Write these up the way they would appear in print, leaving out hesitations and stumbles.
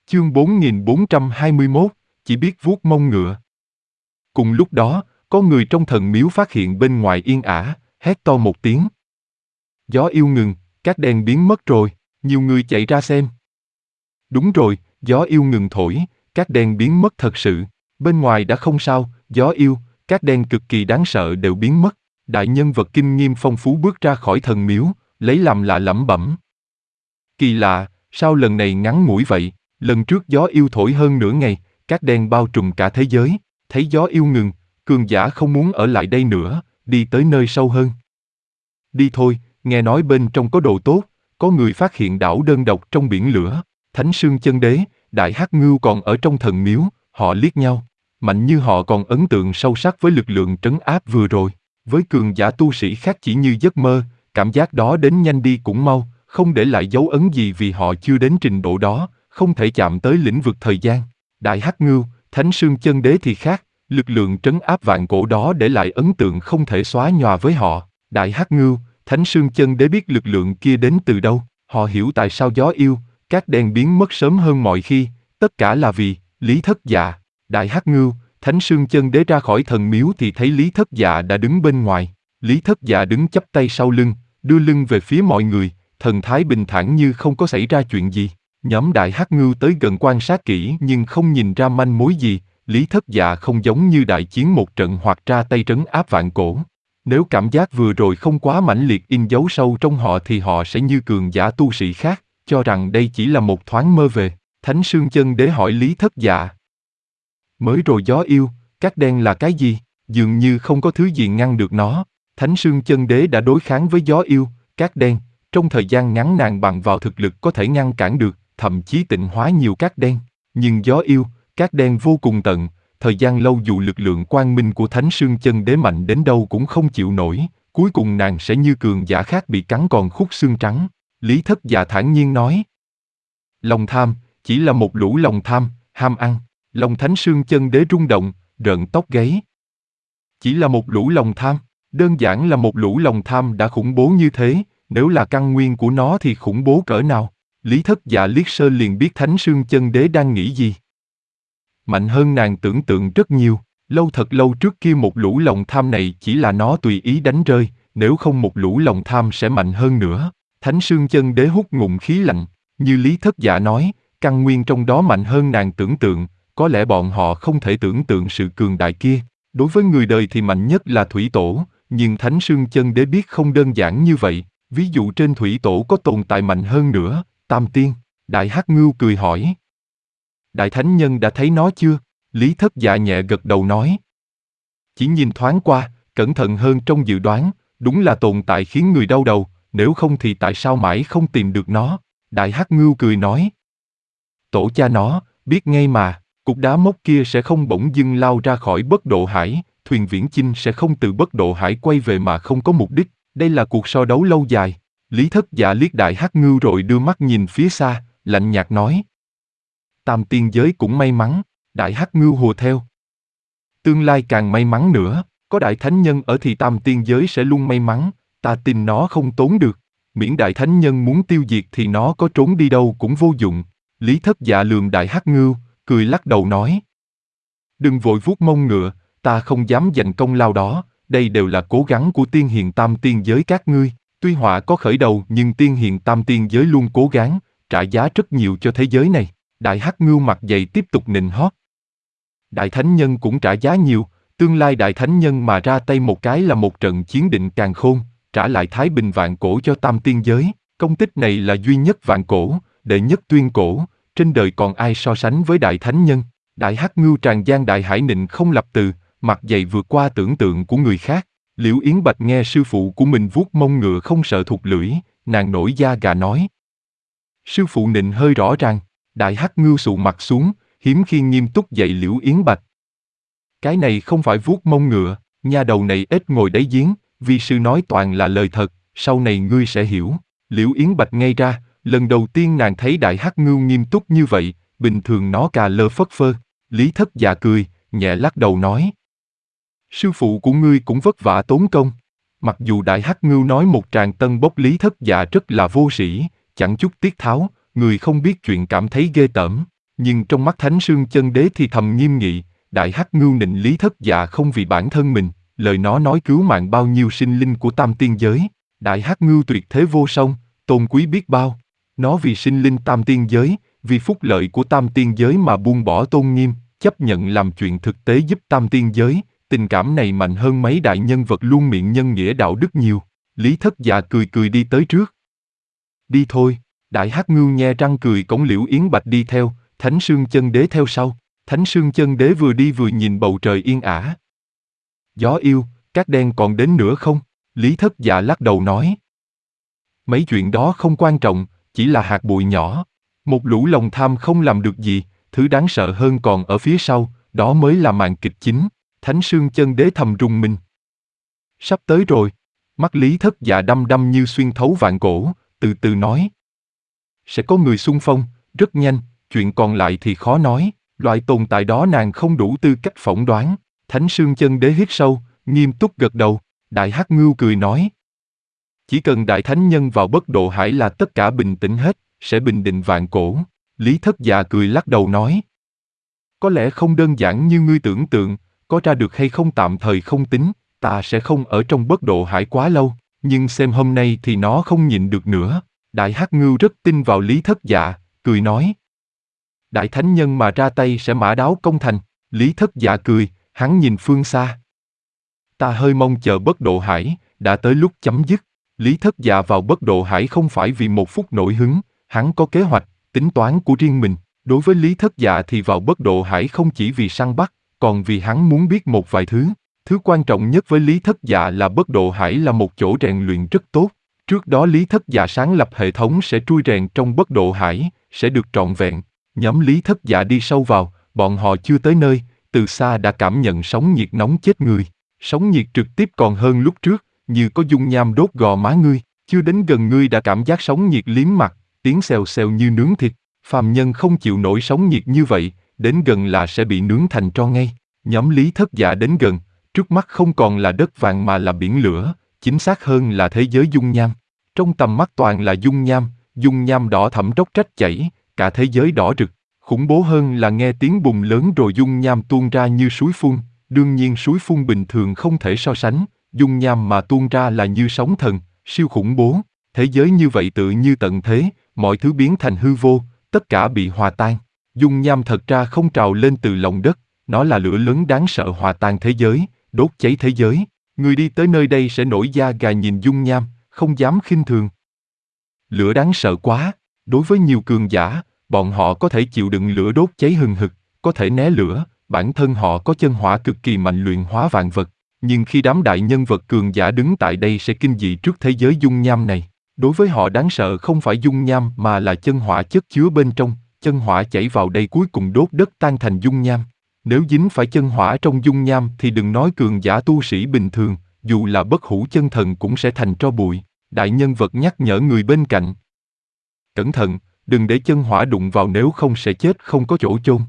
Chương 4421, chỉ biết vuốt mông ngựa. Cùng lúc đó, có người trong thần miếu phát hiện bên ngoài yên ả, hét to một tiếng. Gió yêu ngừng, cát đen biến mất rồi, nhiều người chạy ra xem. Đúng rồi, gió yêu ngừng thổi, cát đen biến mất thật sự, bên ngoài đã không sao, gió yêu, cát đen cực kỳ đáng sợ đều biến mất. Đại nhân vật kinh nghiêm phong phú bước ra khỏi thần miếu, lấy làm lạ lẩm bẩm. Kỳ lạ, sao lần này ngắn ngủi vậy? Lần trước gió yêu thổi hơn nửa ngày, cát đen bao trùm cả thế giới, thấy gió yêu ngừng, cường giả không muốn ở lại đây nữa, đi tới nơi sâu hơn. Đi thôi, nghe nói bên trong có đồ tốt, có người phát hiện đảo đơn độc trong biển lửa, Thánh Sương Chân Đế, Đại Hắc Ngưu còn ở trong thần miếu, họ liếc nhau, mạnh như họ còn ấn tượng sâu sắc với lực lượng trấn áp vừa rồi, với cường giả tu sĩ khác chỉ như giấc mơ, cảm giác đó đến nhanh đi cũng mau, không để lại dấu ấn gì vì họ chưa đến trình độ đó, không thể chạm tới lĩnh vực thời gian. Đại Hắc Ngưu, Thánh Sương Chân Đế thì khác, lực lượng trấn áp vạn cổ đó để lại ấn tượng không thể xóa nhòa với họ. Đại Hắc Ngưu, Thánh Sương Chân Đế biết lực lượng kia đến từ đâu, họ hiểu tại sao gió yêu, cát đen biến mất sớm hơn mọi khi, tất cả là vì Lý Thất Dạ. Đại Hắc Ngưu, Thánh Sương Chân Đế ra khỏi thần miếu thì thấy Lý Thất Dạ đã đứng bên ngoài. Lý Thất Dạ đứng chắp tay sau lưng, đưa lưng về phía mọi người, thần thái bình thản như không có xảy ra chuyện gì. Nhóm Đại Hắc Ngưu tới gần quan sát kỹ nhưng không nhìn ra manh mối gì. Lý Thất Dạ không giống như đại chiến một trận hoặc ra tay trấn áp vạn cổ. Nếu cảm giác vừa rồi không quá mãnh liệt in dấu sâu trong họ thì họ sẽ như cường giả tu sĩ khác, cho rằng đây chỉ là một thoáng mơ về. Thánh Sương Chân Đế hỏi Lý Thất Dạ. Mới rồi gió yêu, cát đen là cái gì? Dường như không có thứ gì ngăn được nó. Thánh Sương Chân Đế đã đối kháng với gió yêu, cát đen. Trong thời gian ngắn nàng bằng vào thực lực có thể ngăn cản được, thậm chí tịnh hóa nhiều cát đen. Nhưng gió yêu, cát đen vô cùng tận, thời gian lâu dù lực lượng quang minh của Thánh Sương Chân Đế mạnh đến đâu cũng không chịu nổi, cuối cùng nàng sẽ như cường giả khác bị cắn còn khúc xương trắng. Lý Thất Dạ thản nhiên nói. Lòng tham, chỉ là một lũ lòng tham, ham ăn. Lòng Thánh Sương Chân Đế rung động, rợn tóc gáy. Chỉ là một lũ lòng tham, đơn giản là một lũ lòng tham đã khủng bố như thế, nếu là căn nguyên của nó thì khủng bố cỡ nào? Lý Thất Dạ liếc sơ liền biết Thánh Sương Chân Đế đang nghĩ gì. Mạnh hơn nàng tưởng tượng rất nhiều, thật lâu trước kia một lũ lòng tham này chỉ là nó tùy ý đánh rơi, nếu không một lũ lòng tham sẽ mạnh hơn nữa. Thánh Sương Chân Đế hút ngụm khí lạnh, như Lý Thất Dạ nói, căn nguyên trong đó mạnh hơn nàng tưởng tượng, có lẽ bọn họ không thể tưởng tượng sự cường đại kia. Đối với người đời thì mạnh nhất là Thủy Tổ, nhưng Thánh Sương Chân Đế biết không đơn giản như vậy, ví dụ trên Thủy Tổ có tồn tại mạnh hơn nữa, Tam Tiên. Đại Hắc Ngưu cười hỏi. Đại Thánh Nhân đã thấy nó chưa? Lý Thất Dạ nhẹ gật đầu nói. Chỉ nhìn thoáng qua, cẩn thận hơn trong dự đoán, đúng là tồn tại khiến người đau đầu, nếu không thì tại sao mãi không tìm được nó? Đại Hắc Ngưu cười nói. Tổ cha nó, biết ngay mà, cục đá mốc kia sẽ không bỗng dưng lao ra khỏi Bất Độ Hải, thuyền viễn chinh sẽ không từ Bất Độ Hải quay về mà không có mục đích, đây là cuộc so đấu lâu dài. Lý Thất Dạ liếc Đại Hắc Ngưu rồi đưa mắt nhìn phía xa, lạnh nhạt nói. Tam tiên giới cũng may mắn, Đại Hắc Ngưu hùa theo. Tương lai càng may mắn nữa, có Đại Thánh Nhân ở thì Tam tiên giới sẽ luôn may mắn, ta tin nó không tốn được, miễn Đại Thánh Nhân muốn tiêu diệt thì nó có trốn đi đâu cũng vô dụng. Lý Thất Dạ lườm Đại Hắc Ngưu, cười lắc đầu nói. Đừng vội vuốt mông ngựa, ta không dám giành công lao đó, đây đều là cố gắng của tiên hiền Tam tiên giới các ngươi, tuy họa có khởi đầu nhưng tiên hiền Tam tiên giới luôn cố gắng, trả giá rất nhiều cho thế giới này. Đại Hắc Ngưu mặt dày tiếp tục nịnh hót. Đại Thánh Nhân cũng trả giá nhiều, tương lai Đại Thánh Nhân mà ra tay một cái là một trận chiến định càn khôn, trả lại thái bình vạn cổ cho Tam tiên giới, công tích này là duy nhất vạn cổ, đệ nhất tuyên cổ, trên đời còn ai so sánh với Đại Thánh Nhân. Đại Hắc Ngưu tràn gian đại hải nịnh không lập từ, mặt dày vượt qua tưởng tượng của người khác. Liễu Yến Bạch nghe sư phụ của mình vuốt mông ngựa không sợ thụt lưỡi, nàng nổi da gà nói. Sư phụ nịnh hơi rõ ràng. Đại Hắc Ngưu sụ mặt xuống, hiếm khi nghiêm túc dạy Liễu Yến Bạch. Cái này không phải vuốt mông ngựa, nha đầu này ít ngồi đáy giếng, vi sư nói toàn là lời thật, sau này ngươi sẽ hiểu. Liễu Yến Bạch ngây ra, lần đầu tiên nàng thấy Đại Hắc Ngưu nghiêm túc như vậy, bình thường nó cà lơ phất phơ. Lý Thất Dạ cười, nhẹ lắc đầu nói. Sư phụ của ngươi cũng vất vả tốn công. Mặc dù Đại Hắc Ngưu nói một tràng tân bốc Lý Thất Dạ rất là vô sĩ, chẳng chút tiết tháo, người không biết chuyện cảm thấy ghê tởm. Nhưng trong mắt Thánh Sương Chân Đế thì thầm nghiêm nghị, Đại Hắc Ngưu nịnh Lý Thất Dạ không vì bản thân mình, lời nó nói cứu mạng bao nhiêu sinh linh của tam tiên giới. Đại Hắc Ngưu tuyệt thế vô song, tôn quý biết bao. Nó vì sinh linh tam tiên giới, vì phúc lợi của tam tiên giới mà buông bỏ tôn nghiêm, chấp nhận làm chuyện thực tế giúp tam tiên giới. Tình cảm này mạnh hơn mấy đại nhân vật luôn miệng nhân nghĩa đạo đức nhiều. Lý Thất Dạ cười cười đi tới trước. Đi thôi. Đại Hắc Ngưu nhe răng cười, cõng Liễu Yến Bạch đi theo, Thánh Sương Chân Đế theo sau. Thánh Sương Chân Đế vừa đi vừa nhìn bầu trời yên ả. Gió yêu, cát đen còn đến nữa không? Lý Thất Dạ lắc đầu nói. Mấy chuyện đó không quan trọng, chỉ là hạt bụi nhỏ. Một lũ lòng tham không làm được gì, thứ đáng sợ hơn còn ở phía sau, đó mới là màn kịch chính. Thánh Sương Chân Đế thầm rùng mình. Sắp tới rồi. Mắt Lý Thất Dạ đăm đăm như xuyên thấu vạn cổ, từ từ nói. Sẽ có người xung phong, rất nhanh, chuyện còn lại thì khó nói, loại tồn tại đó nàng không đủ tư cách phỏng đoán. Thánh Sương Chân Đế hít sâu, nghiêm túc gật đầu. Đại Hắc Ngưu cười nói. Chỉ cần Đại Thánh Nhân vào Bất Độ Hải là tất cả bình tĩnh hết, sẽ bình định vạn cổ. Lý Thất Dạ cười lắc đầu nói. Có lẽ không đơn giản như ngươi tưởng tượng, có ra được hay không tạm thời không tính, ta sẽ không ở trong Bất Độ Hải quá lâu, nhưng xem hôm nay thì nó không nhịn được nữa. Đại Hắc Ngưu rất tin vào Lý Thất Dạ, cười nói. Đại Thánh Nhân mà ra tay sẽ mã đáo công thành. Lý Thất Dạ cười, hắn nhìn phương xa. Ta hơi mong chờ Bất Độ Hải, đã tới lúc chấm dứt. Lý Thất Dạ vào Bất Độ Hải không phải vì một phút nổi hứng, hắn có kế hoạch, tính toán của riêng mình. Đối với Lý Thất Dạ thì vào Bất Độ Hải không chỉ vì săn bắt, còn vì hắn muốn biết một vài thứ. Thứ quan trọng nhất với Lý Thất Dạ là Bất Độ Hải là một chỗ rèn luyện rất tốt. Trước đó Lý Thất Dạ sáng lập hệ thống sẽ trui rèn trong Bất Độ Hải, sẽ được trọn vẹn. Nhóm Lý Thất Dạ đi sâu vào, bọn họ chưa tới nơi, từ xa đã cảm nhận sóng nhiệt nóng chết người. Sóng nhiệt trực tiếp còn hơn lúc trước, như có dung nham đốt gò má ngươi, chưa đến gần ngươi đã cảm giác sóng nhiệt liếm mặt, tiếng xèo xèo như nướng thịt. Phàm nhân không chịu nổi sóng nhiệt như vậy, đến gần là sẽ bị nướng thành tro ngay. Nhóm Lý Thất Dạ đến gần, trước mắt không còn là đất vàng mà là biển lửa, chính xác hơn là thế giới dung nham. Trong tầm mắt toàn là dung nham đỏ thẫm róc rách chảy, cả thế giới đỏ rực. Khủng bố hơn là nghe tiếng bùng lớn rồi dung nham tuôn ra như suối phun, đương nhiên suối phun bình thường không thể so sánh, dung nham mà tuôn ra là như sóng thần, siêu khủng bố. Thế giới như vậy tự như tận thế, mọi thứ biến thành hư vô, tất cả bị hòa tan. Dung nham thật ra không trào lên từ lòng đất, nó là lửa lớn đáng sợ hòa tan thế giới, đốt cháy thế giới. Người đi tới nơi đây sẽ nổi da gà nhìn dung nham, không dám khinh thường. Lửa đáng sợ quá, đối với nhiều cường giả, bọn họ có thể chịu đựng lửa đốt cháy hừng hực, có thể né lửa, bản thân họ có chân hỏa cực kỳ mạnh luyện hóa vạn vật. Nhưng khi đám đại nhân vật cường giả đứng tại đây sẽ kinh dị trước thế giới dung nham này. Đối với họ đáng sợ không phải dung nham mà là chân hỏa chất chứa bên trong, chân hỏa chảy vào đây cuối cùng đốt đất tan thành dung nham. Nếu dính phải chân hỏa trong dung nham thì đừng nói cường giả tu sĩ bình thường, dù là bất hủ chân thần cũng sẽ thành tro bụi. Đại nhân vật nhắc nhở người bên cạnh. Cẩn thận, đừng để chân hỏa đụng vào nếu không sẽ chết không có chỗ chôn.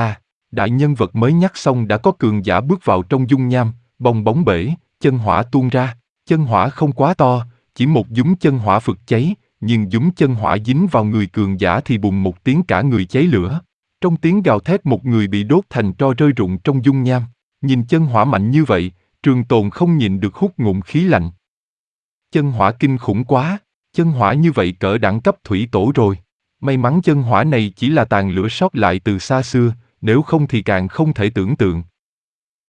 Đại nhân vật mới nhắc xong đã có cường giả bước vào trong dung nham, bong bóng bể, chân hỏa tuôn ra. Chân hỏa không quá to, chỉ một dúm chân hỏa phực cháy, nhưng dúm chân hỏa dính vào người cường giả thì bùng một tiếng cả người cháy lửa. Trong tiếng gào thét một người bị đốt thành tro rơi rụng trong dung nham. Nhìn chân hỏa mạnh như vậy, Trường Tồn không nhịn được hút ngụm khí lạnh. Chân hỏa kinh khủng quá, chân hỏa như vậy cỡ đẳng cấp thủy tổ rồi. May mắn chân hỏa này chỉ là tàn lửa sót lại từ xa xưa, nếu không thì càng không thể tưởng tượng.